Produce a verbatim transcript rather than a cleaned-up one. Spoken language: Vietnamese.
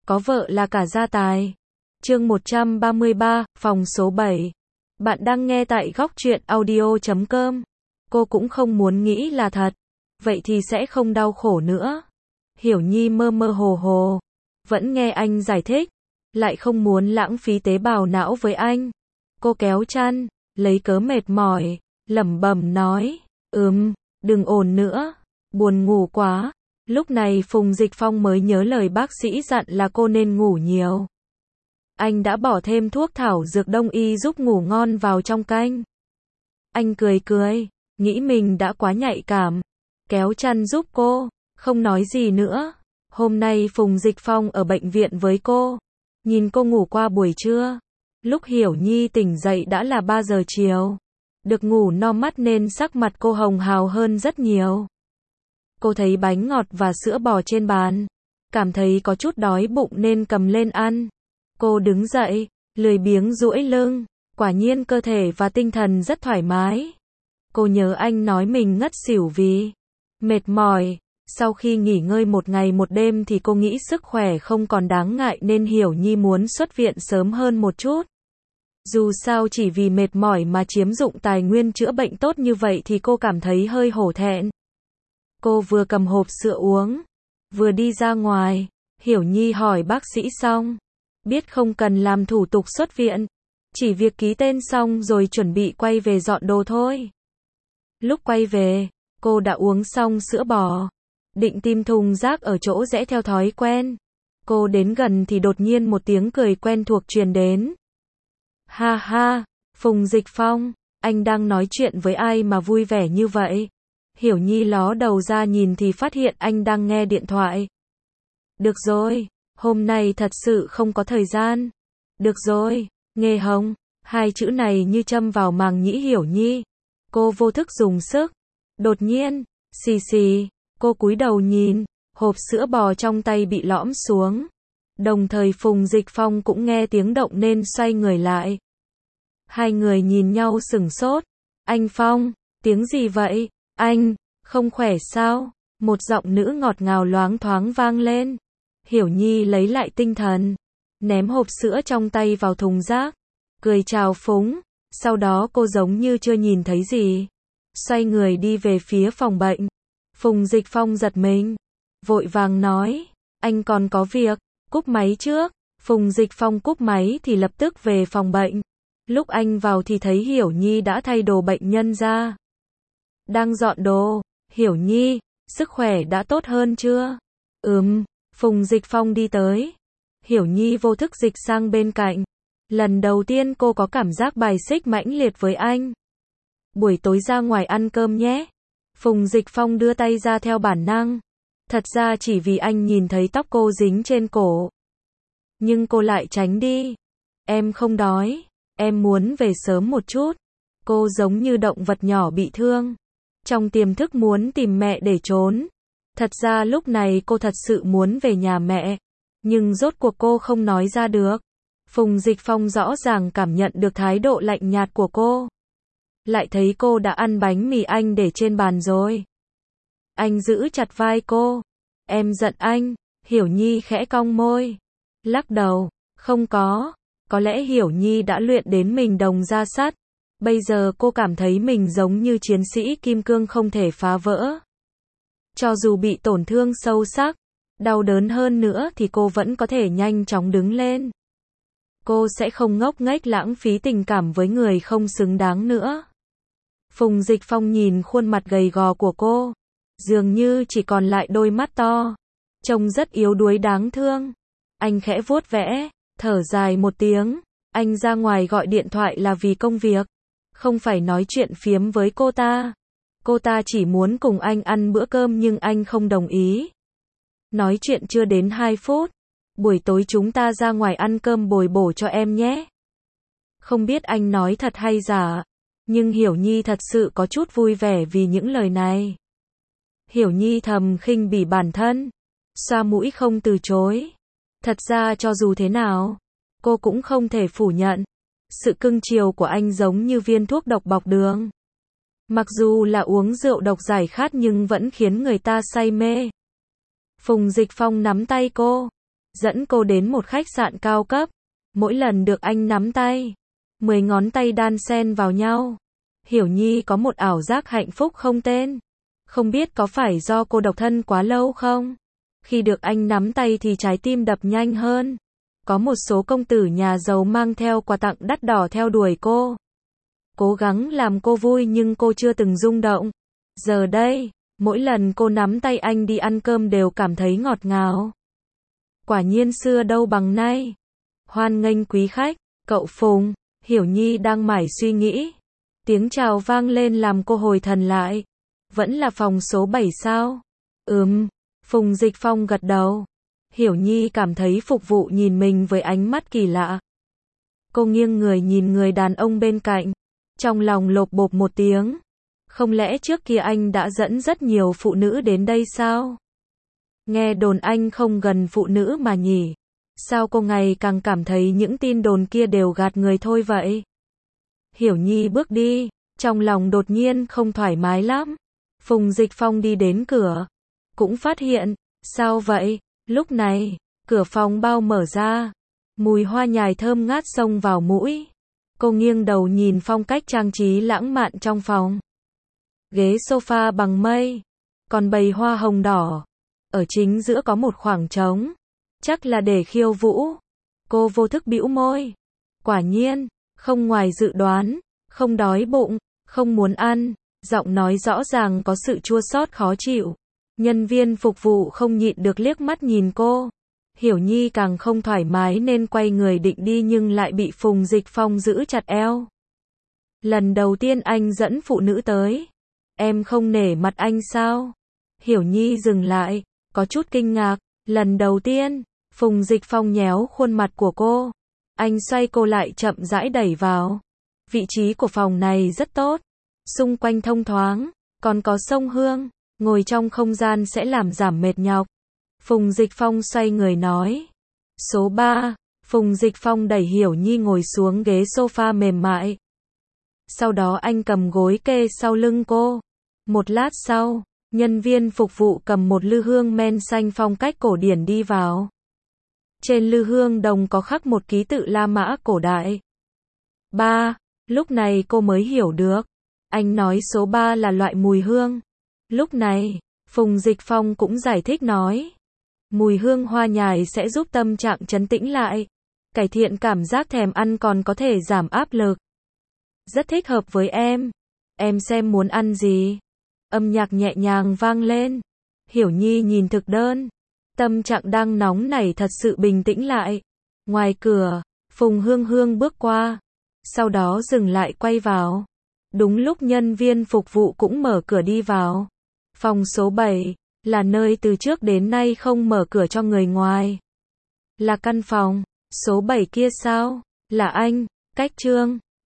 có vợ là cả gia tài. Chương một trăm ba mươi ba, phòng số bảy. Bạn đang nghe tại góc truyện audio chấm com. Cô cũng không muốn nghĩ là thật. Vậy thì sẽ không đau khổ nữa. Hiểu Nhi mơ mơ hồ hồ. Vẫn nghe anh giải thích. Lại không muốn lãng phí tế bào não với anh. Cô kéo chăn, lấy cớ mệt mỏi, lẩm bẩm nói. Ừm, đừng ồn nữa. Buồn ngủ quá. Lúc này Phùng Dịch Phong mới nhớ lời bác sĩ dặn là cô nên ngủ nhiều. Anh đã bỏ thêm thuốc thảo dược đông y giúp ngủ ngon vào trong canh. Anh cười cười, nghĩ mình đã quá nhạy cảm. Kéo chăn giúp cô, không nói gì nữa. Hôm nay Phùng Dịch Phong ở bệnh viện với cô. Nhìn cô ngủ qua buổi trưa. Lúc Hiểu Nhi tỉnh dậy đã là ba giờ chiều. Được ngủ no mắt nên sắc mặt cô hồng hào hơn rất nhiều. Cô thấy bánh ngọt và sữa bò trên bàn. Cảm thấy có chút đói bụng nên cầm lên ăn. Cô đứng dậy, lười biếng duỗi lưng. Quả nhiên cơ thể và tinh thần rất thoải mái. Cô nhớ anh nói mình ngất xỉu vì mệt mỏi. Sau khi nghỉ ngơi một ngày một đêm thì cô nghĩ sức khỏe không còn đáng ngại nên Hiểu Nhi muốn xuất viện sớm hơn một chút. Dù sao chỉ vì mệt mỏi mà chiếm dụng tài nguyên chữa bệnh tốt như vậy thì cô cảm thấy hơi hổ thẹn. Cô vừa cầm hộp sữa uống, vừa đi ra ngoài. Hiểu Nhi hỏi bác sĩ xong. Biết không cần làm thủ tục xuất viện. Chỉ việc ký tên xong rồi chuẩn bị quay về dọn đồ thôi. Lúc quay về, cô đã uống xong sữa bò. Định tìm thùng rác ở chỗ rẽ theo thói quen. Cô đến gần thì đột nhiên một tiếng cười quen thuộc truyền đến. Ha ha, Phùng Dịch Phong, anh đang nói chuyện với ai mà vui vẻ như vậy? Hiểu Nhi ló đầu ra nhìn thì phát hiện anh đang nghe điện thoại. Được rồi, hôm nay thật sự không có thời gian. Được rồi, nghe hông? Hai chữ này như châm vào màng nhĩ Hiểu Nhi. Cô vô thức dùng sức. Đột nhiên, xì xì, cô cúi đầu nhìn, hộp sữa bò trong tay bị lõm xuống. Đồng thời Phùng Dịch Phong cũng nghe tiếng động nên xoay người lại. Hai người nhìn nhau sửng sốt. Anh Phong, tiếng gì vậy? Anh, không khỏe sao? Một giọng nữ ngọt ngào loáng thoáng vang lên. Hiểu Nhi lấy lại tinh thần, ném hộp sữa trong tay vào thùng rác, cười chào phúng. Sau đó cô giống như chưa nhìn thấy gì. Xoay người đi về phía phòng bệnh. Phùng Dịch Phong giật mình, vội vàng nói, anh còn có việc, cúp máy trước. Phùng Dịch Phong cúp máy thì lập tức về phòng bệnh. Lúc anh vào thì thấy Hiểu Nhi đã thay đồ bệnh nhân ra. Đang dọn đồ. Hiểu Nhi, sức khỏe đã tốt hơn chưa? Ừm, Phùng Dịch Phong đi tới. Hiểu Nhi vô thức dịch sang bên cạnh. Lần đầu tiên cô có cảm giác bài xích mãnh liệt với anh. Buổi tối ra ngoài ăn cơm nhé. Phùng Dịch Phong đưa tay ra theo bản năng. Thật ra chỉ vì anh nhìn thấy tóc cô dính trên cổ. Nhưng cô lại tránh đi. Em không đói. Em muốn về sớm một chút. Cô giống như động vật nhỏ bị thương. Trong tiềm thức muốn tìm mẹ để trốn. Thật ra lúc này cô thật sự muốn về nhà mẹ. Nhưng rốt cuộc cô không nói ra được. Phùng Dịch Phong rõ ràng cảm nhận được thái độ lạnh nhạt của cô. Lại thấy cô đã ăn bánh mì anh để trên bàn rồi. Anh giữ chặt vai cô. Em giận anh. Hiểu Nhi khẽ cong môi. Lắc đầu. Không có. Có lẽ Hiểu Nhi đã luyện đến mình đồng ra sắt. Bây giờ cô cảm thấy mình giống như chiến sĩ kim cương không thể phá vỡ. Cho dù bị tổn thương sâu sắc, đau đớn hơn nữa thì cô vẫn có thể nhanh chóng đứng lên. Cô sẽ không ngốc nghếch lãng phí tình cảm với người không xứng đáng nữa. Phùng Dịch Phong nhìn khuôn mặt gầy gò của cô. Dường như chỉ còn lại đôi mắt to. Trông rất yếu đuối đáng thương. Anh khẽ vuốt vẽ, thở dài một tiếng. Anh ra ngoài gọi điện thoại là vì công việc. Không phải nói chuyện phiếm với cô ta. Cô ta chỉ muốn cùng anh ăn bữa cơm nhưng anh không đồng ý. Nói chuyện chưa đến hai phút. Buổi tối chúng ta ra ngoài ăn cơm bồi bổ cho em nhé. Không biết anh nói thật hay giả. Nhưng Hiểu Nhi thật sự có chút vui vẻ vì những lời này. Hiểu Nhi thầm khinh bỉ bản thân. Xoa mũi không từ chối. Thật ra cho dù thế nào, cô cũng không thể phủ nhận. Sự cưng chiều của anh giống như viên thuốc độc bọc đường. Mặc dù là uống rượu độc giải khát nhưng vẫn khiến người ta say mê. Phùng Dịch Phong nắm tay cô. dẫn cô đến một khách sạn cao cấp. Mỗi lần được anh nắm tay, mười ngón tay đan xen vào nhau, Hiểu Nhi có một ảo giác hạnh phúc không tên. Không biết có phải do cô độc thân quá lâu không? Khi được anh nắm tay thì trái tim đập nhanh hơn. Có một số công tử nhà giàu mang theo quà tặng đắt đỏ theo đuổi cô, cố gắng làm cô vui nhưng cô chưa từng rung động. Giờ đây, mỗi lần cô nắm tay anh đi ăn cơm đều cảm thấy ngọt ngào. Quả nhiên xưa đâu bằng nay. Hoan nghênh quý khách, cậu Phùng. Hiểu Nhi đang mải suy nghĩ. Tiếng chào vang lên làm cô hồi thần lại. Vẫn là phòng số bảy sao? Ừm. Phùng Dịch Phong gật đầu. Hiểu Nhi cảm thấy phục vụ nhìn mình với ánh mắt kỳ lạ. Cô nghiêng người nhìn người đàn ông bên cạnh. Trong lòng lộp bộp một tiếng. Không lẽ trước kia anh đã dẫn rất nhiều phụ nữ đến đây sao? Nghe đồn anh không gần phụ nữ mà nhỉ? Sao cô ngày càng cảm thấy những tin đồn kia đều gạt người thôi vậy? Hiểu Nhi bước đi, trong lòng đột nhiên không thoải mái lắm. Phùng Dịch Phong đi đến cửa, cũng phát hiện, sao vậy? Lúc này, cửa phòng bao mở ra, mùi hoa nhài thơm ngát xông vào mũi. Cô nghiêng đầu nhìn phong cách trang trí lãng mạn trong phòng. Ghế sofa bằng mây, còn bầy hoa hồng đỏ. Ở chính giữa có một khoảng trống, chắc là để khiêu vũ. Cô vô thức bĩu môi. Quả nhiên, không ngoài dự đoán, không đói bụng, không muốn ăn, giọng nói rõ ràng có sự chua xót khó chịu. Nhân viên phục vụ không nhịn được liếc mắt nhìn cô. Hiểu Nhi càng không thoải mái nên quay người định đi nhưng lại bị Phùng Dịch Phong giữ chặt eo. Lần đầu tiên anh dẫn phụ nữ tới. Em không nể mặt anh sao? Hiểu Nhi dừng lại, có chút kinh ngạc. Lần đầu tiên, Phùng Dịch Phong nhéo khuôn mặt của cô. Anh xoay cô lại chậm rãi đẩy vào. Vị trí của phòng này rất tốt. Xung quanh thông thoáng, còn có sông Hương. Ngồi trong không gian sẽ làm giảm mệt nhọc. Phùng Dịch Phong xoay người nói. Số ba, Phùng Dịch Phong đẩy Hiểu Nhi ngồi xuống ghế sofa mềm mại. Sau đó anh cầm gối kê sau lưng cô. Một lát sau, nhân viên phục vụ cầm một lư hương men xanh phong cách cổ điển đi vào. Trên lư hương đồng có khắc một ký tự La Mã cổ đại. Ba, lúc này cô mới hiểu được. Anh nói số ba là loại mùi hương. Lúc này, Phùng Dịch Phong cũng giải thích nói. Mùi hương hoa nhài sẽ giúp tâm trạng trấn tĩnh lại, cải thiện cảm giác thèm ăn còn có thể giảm áp lực. Rất thích hợp với em. Em xem muốn ăn gì? Âm nhạc nhẹ nhàng vang lên. Hiểu Nhi nhìn thực đơn. Tâm trạng đang nóng nảy thật sự bình tĩnh lại. Ngoài cửa, Phùng Hương Hương bước qua. Sau đó dừng lại quay vào. Đúng lúc nhân viên phục vụ cũng mở cửa đi vào. Phòng số bảy là nơi từ trước đến nay không mở cửa cho người ngoài. Là căn phòng số bảy kia sao? Là anh, Cách Trương.